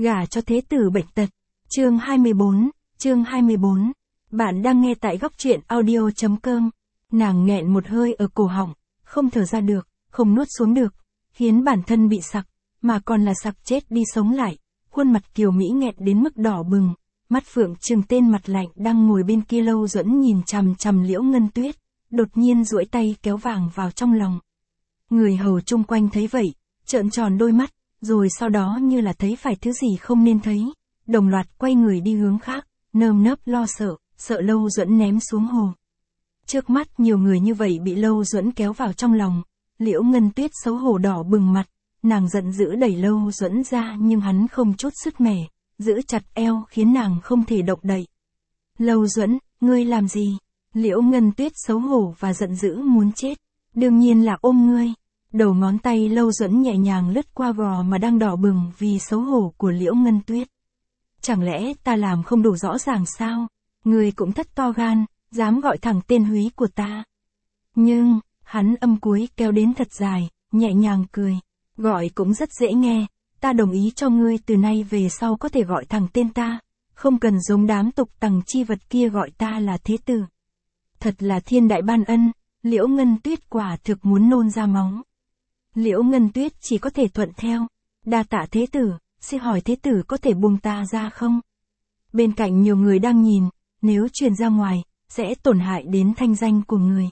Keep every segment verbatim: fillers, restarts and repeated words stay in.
Gả cho thế tử bệnh tật. Chương hai mươi bốn, chương hai mươi bốn. Bạn đang nghe tại góc truyện audio chấm com. Nàng nghẹn một hơi ở cổ họng, không thở ra được, không nuốt xuống được, khiến bản thân bị sặc, mà còn là sặc chết đi sống lại. Khuôn mặt kiều mỹ nghẹt đến mức đỏ bừng, mắt phượng trừng tên mặt lạnh đang ngồi bên kia Lâu Duẫn nhìn chằm chằm Liễu Ngân Tuyết, đột nhiên duỗi tay kéo vàng vào trong lòng. Người hầu chung quanh thấy vậy, trợn tròn đôi mắt, rồi sau đó như là thấy phải thứ gì không nên thấy, đồng loạt quay người đi hướng khác, nơm nớp lo sợ, sợ Lâu Duẫn ném xuống hồ. Trước mắt nhiều người như vậy bị Lâu Duẫn kéo vào trong lòng, Liễu Ngân Tuyết xấu hổ đỏ bừng mặt, nàng giận dữ đẩy Lâu Duẫn ra nhưng hắn không chút sức mẻ, giữ chặt eo khiến nàng không thể động đậy. Lâu Duẫn, ngươi làm gì? Liễu Ngân Tuyết xấu hổ và giận dữ muốn chết. Đương nhiên là ôm ngươi. Đầu ngón tay Lâu Duẫn nhẹ nhàng lướt qua gò mà đang đỏ bừng vì xấu hổ của Liễu Ngân Tuyết. Chẳng lẽ ta làm không đủ rõ ràng sao? Ngươi cũng thất to gan, dám gọi thẳng tên húy của ta. Nhưng, hắn âm cuối kéo đến thật dài, nhẹ nhàng cười. Gọi cũng rất dễ nghe, ta đồng ý cho ngươi từ nay về sau có thể gọi thẳng tên ta, không cần giống đám tục tằng chi vật kia gọi ta là thế tử. Thật là thiên đại ban ân, Liễu Ngân Tuyết quả thực muốn nôn ra máu. Liễu Ngân Tuyết chỉ có thể thuận theo. Đa tạ thế tử, xin hỏi thế tử có thể buông ta ra không? Bên cạnh nhiều người đang nhìn, nếu truyền ra ngoài, sẽ tổn hại đến thanh danh của người.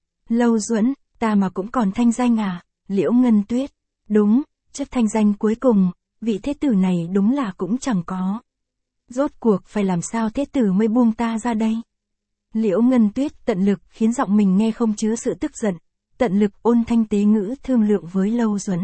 Lâu Duẫn, ta mà cũng còn thanh danh à? Liễu Ngân Tuyết, đúng, chất thanh danh cuối cùng, vị thế tử này đúng là cũng chẳng có. Rốt cuộc phải làm sao thế tử mới buông ta ra đây? Liễu Ngân Tuyết tận lực khiến giọng mình nghe không chứa sự tức giận, tận lực ôn thanh tế ngữ thương lượng với Lâu Duẫn.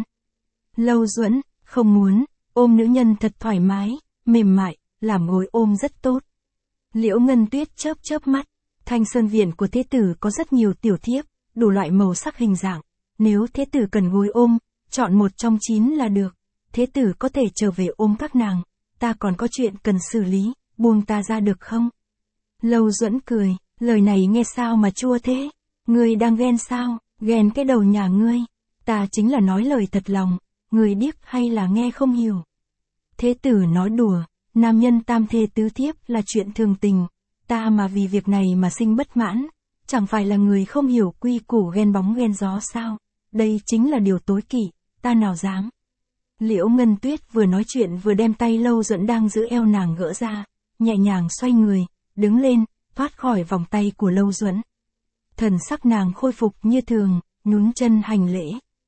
Lâu Duẫn, không muốn, ôm nữ nhân thật thoải mái, mềm mại, làm gối ôm rất tốt. Liễu Ngân Tuyết chớp chớp mắt, Thanh Sơn Viện của thế tử có rất nhiều tiểu thiếp, đủ loại màu sắc hình dạng, nếu thế tử cần gối ôm, chọn một trong chín là được, thế tử có thể trở về ôm các nàng, ta còn có chuyện cần xử lý, buông ta ra được không? Lâu Duẫn cười, lời này nghe sao mà chua thế, ngươi đang ghen sao, ghen cái đầu nhà ngươi, ta chính là nói lời thật lòng, ngươi điếc hay là nghe không hiểu. Thế tử nói đùa, nam nhân tam thê tứ thiếp là chuyện thường tình, ta mà vì việc này mà sinh bất mãn, chẳng phải là người không hiểu quy củ ghen bóng ghen gió sao, đây chính là điều tối kỵ, ta nào dám. Liễu Ngân Tuyết vừa nói chuyện vừa đem tay Lâu Duẫn đang giữ eo nàng gỡ ra, nhẹ nhàng xoay người, đứng lên, thoát khỏi vòng tay của Lâu Duẫn. Thần sắc nàng khôi phục như thường, nhún chân hành lễ.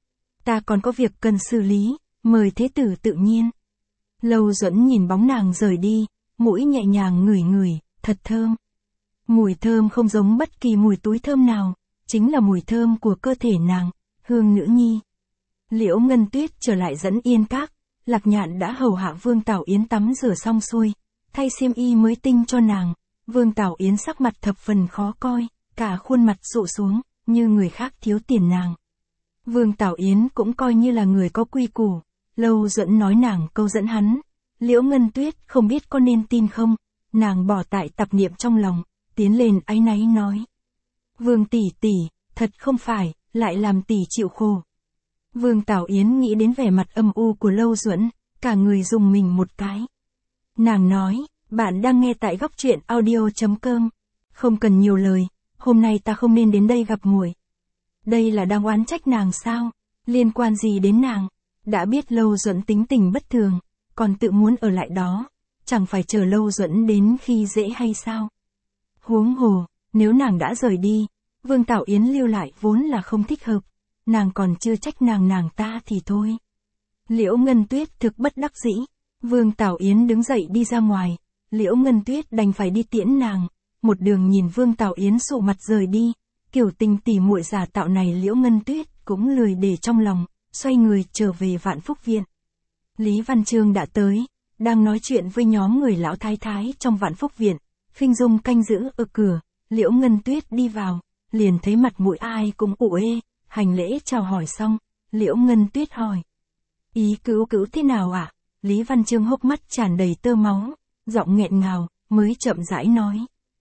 Ta còn có việc cần xử lý, mời thế tử tự nhiên. Lâu Duẫn nhìn bóng nàng rời đi, mũi nhẹ nhàng ngửi ngửi, thật thơm. Mùi thơm không giống bất kỳ mùi túi thơm nào, chính là mùi thơm của cơ thể nàng, hương nữ nhi. Liễu Ngân Tuyết trở lại Dẫn Yên Các, Lạc Nhạn đã hầu hạ Vương Tảo Yến tắm rửa xong xuôi, thay xiêm y mới tinh cho nàng. Vương Tảo Yến sắc mặt thập phần khó coi, cả khuôn mặt sụ xuống, như người khác thiếu tiền nàng. Vương Tảo Yến cũng coi như là người có quy củ, Lâu Duẫn nói nàng câu dẫn hắn. Liễu Ngân Tuyết không biết có nên tin không, nàng bỏ tại tạp niệm trong lòng, tiến lên áy náy nói. Vương tỷ tỷ, thật không phải, lại làm tỷ chịu khổ. Vương Tảo Yến nghĩ đến vẻ mặt âm u của Lâu Duẫn, cả người rùng mình một cái. Nàng nói, bạn đang nghe tại góc truyện audio chấm com. Không cần nhiều lời, hôm nay ta không nên đến đây gặp muội. Đây là đang oán trách nàng sao? Liên quan gì đến nàng? Đã biết Lâu Duẫn tính tình bất thường, còn tự muốn ở lại đó, chẳng phải chờ Lâu Duẫn đến khi dễ hay sao? Huống hồ, nếu nàng đã rời đi, Vương Tảo Yến lưu lại vốn là không thích hợp, nàng còn chưa trách nàng nàng ta thì thôi. Liễu Ngân Tuyết thực bất đắc dĩ, Vương Tảo Yến đứng dậy đi ra ngoài, Liễu Ngân Tuyết đành phải đi tiễn nàng, một đường nhìn Vương Tảo Yến sụ mặt rời đi, kiểu tình tỉ muội giả tạo này Liễu Ngân Tuyết cũng lười để trong lòng, xoay người trở về Vạn Phúc Viện. Lý Văn Chương đã tới, đang nói chuyện với nhóm người lão thái thái trong Vạn Phúc Viện, Phinh Dung canh giữ ở cửa, Liễu Ngân Tuyết đi vào, liền thấy mặt mũi ai cũng ủ ê, hành lễ chào hỏi xong, Liễu Ngân Tuyết hỏi. Ý cứu cứu thế nào ạ? À? Lý Văn Chương hốc mắt tràn đầy tơ máu, giọng nghẹn ngào, mới chậm rãi nói.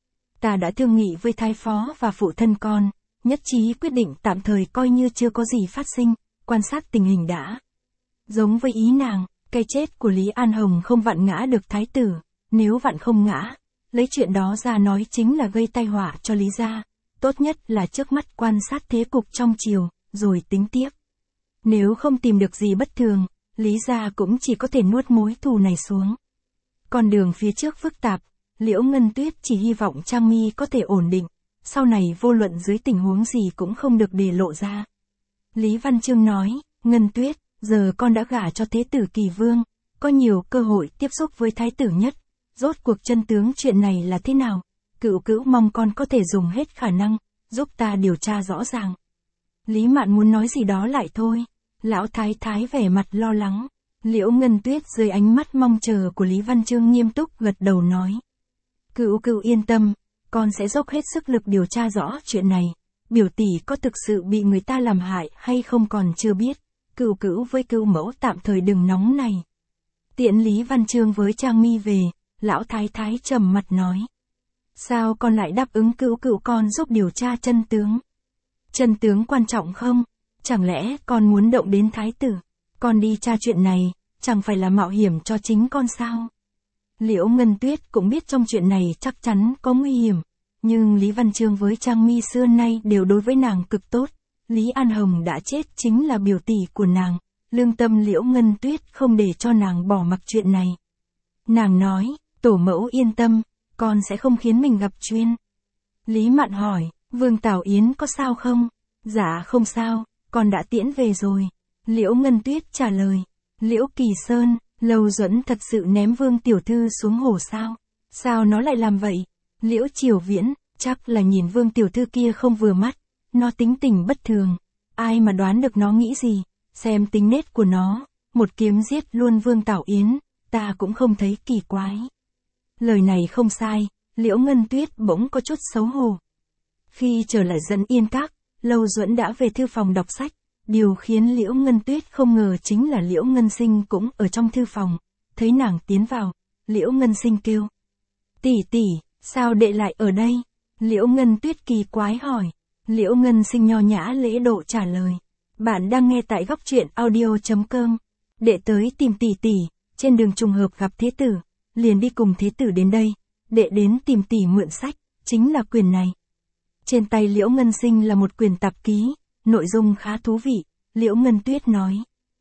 Ta đã thương nghị với thái phó và phụ thân con, nhất trí quyết định tạm thời coi như chưa có gì phát sinh, quan sát tình hình đã. Giống với ý nàng, Cái chết của Lý An Hồng không vặn ngã được thái tử, nếu vặn không ngã, lấy chuyện đó ra nói chính là gây tai họa cho Lý gia, tốt nhất là trước mắt quan sát thế cục trong triều, rồi tính tiếp. Nếu không tìm được gì bất thường, Lý gia cũng chỉ có thể nuốt mối thù này xuống. Con đường phía trước phức tạp, Liễu Ngân Tuyết chỉ hy vọng Trang Mi có thể ổn định, sau này vô luận dưới tình huống gì cũng không được để lộ ra. Lý Văn Chương nói, Ngân Tuyết, giờ con đã gả cho Thế tử Kỳ Vương, có nhiều cơ hội tiếp xúc với thái tử nhất, rốt cuộc chân tướng chuyện này là thế nào? Cửu Cửu mong con có thể dùng hết khả năng, giúp ta điều tra rõ ràng. Lý Mạn muốn nói gì đó lại thôi, lão thái thái vẻ mặt lo lắng. Liễu Ngân Tuyết dưới ánh mắt mong chờ của Lý Văn Chương nghiêm túc gật đầu nói. Cửu Cửu yên tâm, con sẽ dốc hết sức lực điều tra rõ chuyện này. Biểu tỷ có thực sự bị người ta làm hại hay không còn chưa biết. Cửu Cửu với Cửu mẫu tạm thời đừng nóng này. Tiễn Lý Văn Chương với Trang Mi về, lão thái thái trầm mặt nói. Sao con lại đáp ứng Cửu Cửu con giúp điều tra chân tướng? Chân tướng quan trọng không? Chẳng lẽ con muốn động đến thái tử? Con đi tra chuyện này, chẳng phải là mạo hiểm cho chính con sao? Liễu Ngân Tuyết cũng biết trong chuyện này chắc chắn có nguy hiểm, nhưng Lý Văn Chương với Trang Mi xưa nay đều đối với nàng cực tốt. Lý An Hồng đã chết chính là biểu tỷ của nàng, lương tâm Liễu Ngân Tuyết không để cho nàng bỏ mặc chuyện này. Nàng nói, tổ mẫu yên tâm, con sẽ không khiến mình gặp chuyên. Lý Mạn hỏi, Vương Tảo Yến có sao không? Dạ không sao, con đã tiễn về rồi. Liễu Ngân Tuyết trả lời. Liễu Kỳ Sơn, Lâu Duẫn thật sự ném Vương Tiểu Thư xuống hồ sao? Sao nó lại làm vậy? Liễu Triều Viễn, chắc là nhìn Vương Tiểu Thư kia không vừa mắt, nó tính tình bất thường. Ai mà đoán được nó nghĩ gì, xem tính nết của nó, một kiếm giết luôn Vương Tảo Yến, ta cũng không thấy kỳ quái. Lời này không sai, Liễu Ngân Tuyết bỗng có chút xấu hổ. Khi trở lại Dẫn Yên Các, Lâu Duẫn đã về thư phòng đọc sách. Điều khiến Liễu Ngân Tuyết không ngờ chính là Liễu Ngân Sinh cũng ở trong thư phòng. Thấy nàng tiến vào, Liễu Ngân Sinh kêu. Tỷ tỷ, sao đệ lại ở đây? Liễu Ngân Tuyết kỳ quái hỏi. Liễu Ngân Sinh nho nhã lễ độ trả lời. Bạn đang nghe tại góc truyện audio chấm com. Đệ tới tìm tỷ tỷ, trên đường trùng hợp gặp Thế tử, liền đi cùng Thế tử đến đây. Đệ đến tìm tỷ mượn sách, chính là quyển này. Trên tay Liễu Ngân Sinh là một quyển tạp ký. Nội dung khá thú vị, Liễu Ngân Tuyết nói.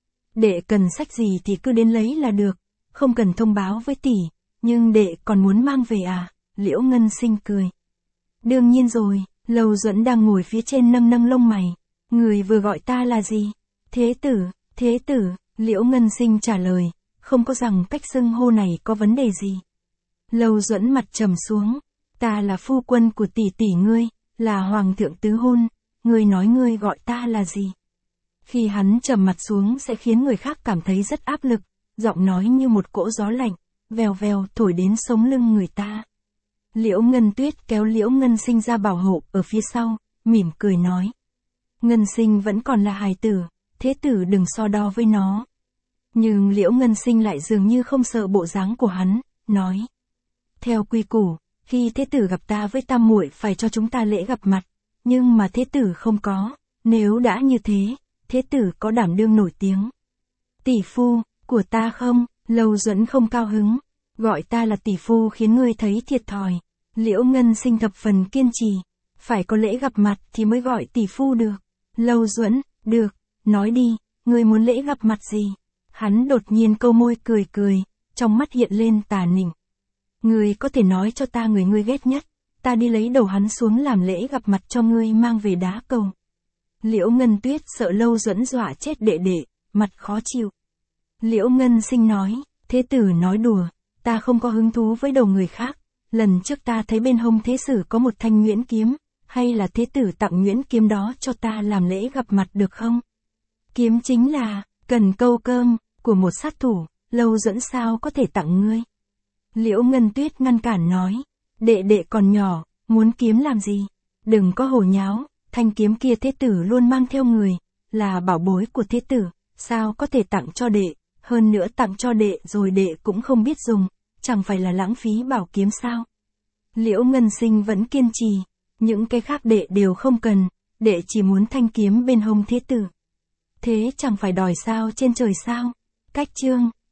Đệ cần sách gì thì cứ đến lấy là được, không cần thông báo với tỷ, nhưng đệ còn muốn mang về à? Liễu Ngân Sinh cười. Đương nhiên rồi, Lâu Duẫn đang ngồi phía trên nâng nâng lông mày. Người vừa gọi ta là gì? Thế tử, thế tử, Liễu Ngân Sinh trả lời, không có rằng cách xưng hô này có vấn đề gì. Lâu Duẫn mặt trầm xuống, ta là phu quân của tỷ tỷ ngươi, là hoàng thượng tứ hôn. Ngươi nói ngươi gọi ta là gì? Khi hắn trầm mặt xuống sẽ khiến người khác cảm thấy rất áp lực, giọng nói như một cỗ gió lạnh, vèo vèo thổi đến sống lưng người ta. Liễu Ngân Tuyết kéo Liễu Ngân Sinh ra bảo hộ ở phía sau, mỉm cười nói. Ngân Sinh vẫn còn là hài tử, thế tử đừng so đo với nó. Nhưng Liễu Ngân Sinh lại dường như không sợ bộ dáng của hắn, nói. Theo quy củ, khi thế tử gặp ta với tam muội phải cho chúng ta lễ gặp mặt. Nhưng mà thế tử không có, nếu đã như thế, thế tử có đảm đương nổi tiếng. Tỷ phu, của ta không? Lâu Duẫn không cao hứng, gọi ta là tỷ phu khiến ngươi thấy thiệt thòi. Liễu Ngân Sinh thập phần kiên trì, phải có lễ gặp mặt thì mới gọi tỷ phu được. Lâu Duẫn, được, nói đi, ngươi muốn lễ gặp mặt gì? Hắn đột nhiên câu môi cười cười, trong mắt hiện lên tà nịnh. Ngươi có thể nói cho ta người ngươi ghét nhất. Ta đi lấy đầu hắn xuống làm lễ gặp mặt cho ngươi mang về đá cầu. Liễu Ngân Tuyết sợ Lâu Duẫn dọa chết đệ đệ, mặt khó chịu. Liễu Ngân Sinh nói, thế tử nói đùa, ta không có hứng thú với đầu người khác. Lần trước ta thấy bên hông thế sử có một thanh nhuyễn kiếm, hay là thế tử tặng nhuyễn kiếm đó cho ta làm lễ gặp mặt được không? Kiếm chính là, cần câu cơm, của một sát thủ, Lâu Duẫn sao có thể tặng ngươi? Liễu Ngân Tuyết ngăn cản nói. Đệ đệ còn nhỏ, muốn kiếm làm gì? Đừng có hồ nháo, thanh kiếm kia thế tử luôn mang theo người, là bảo bối của thế tử, sao có thể tặng cho đệ, hơn nữa tặng cho đệ rồi đệ cũng không biết dùng, chẳng phải là lãng phí bảo kiếm sao? Liễu Ngân Sinh vẫn kiên trì, những cái khác đệ đều không cần, đệ chỉ muốn thanh kiếm bên hông thế tử. Thế chẳng phải đòi sao trên trời sao? Cách chương